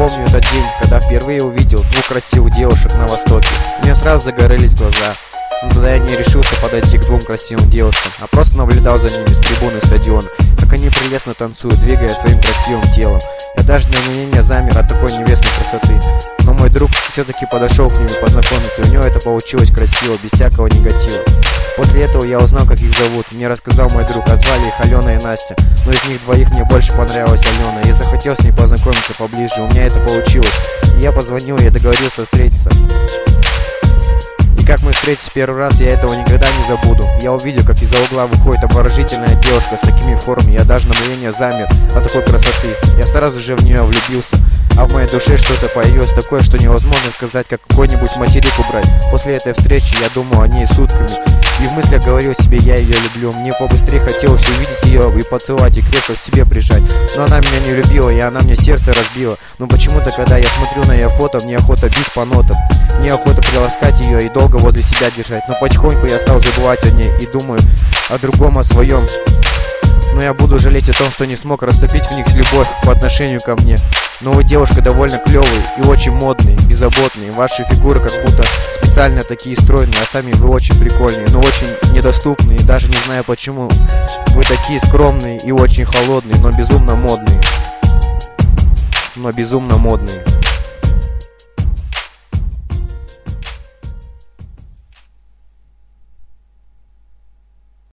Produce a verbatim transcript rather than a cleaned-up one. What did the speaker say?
помню этот день, когда впервые увидел двух красивых девушек на востоке. У меня сразу загорелись глаза. Но тогда я не решился подойти к двум красивым девушкам, а просто наблюдал за ними с трибуны стадиона, как они прелестно танцуют, двигая своим красивым телом. Я даже на мгновение замер от такой небесной красоты. Но мой друг все-таки подошел к ним и познакомиться, и у него это получилось красиво, без всякого негатива. После этого я узнал, как их зовут. Мне рассказал мой друг, а звали их Алена и Настя. Но из них двоих мне больше понравилась Алена. Я захотел с ней познакомиться поближе, у меня это получилось. И я позвонил ей и договорился встретиться. И как мы встретились первый раз, я этого никогда не забуду. Я увидел, как из-за угла выходит обворожительная девушка с такими формами. Я даже на мгновение замер от такой красоты. Я сразу же в нее влюбился. А в моей душе что-то появилось такое, что невозможно сказать, как какой-нибудь материк убрать. После этой встречи я думал о ней сутками. И в мыслях говорил себе, я ее люблю. Мне побыстрее хотелось увидеть ее и поцеловать, и крепко к себе прижать. Но она меня не любила, и она мне сердце разбила. Но почему-то, когда я смотрю на ее фото, мне охота бить по нотам. Мне охота приласкать ее и долго возле себя держать. Но потихоньку я стал забывать о ней и думаю о другом, о своем. Но я буду жалеть о том, что не смог растопить в них любовь по отношению ко мне. Но вы, девушка, довольно клевые и очень модные, беззаботные. Ваши фигуры как будто специально такие стройные, а сами вы очень прикольные, но очень недоступные. Даже не знаю почему. Вы такие скромные и очень холодные, но безумно модные. Но безумно модные.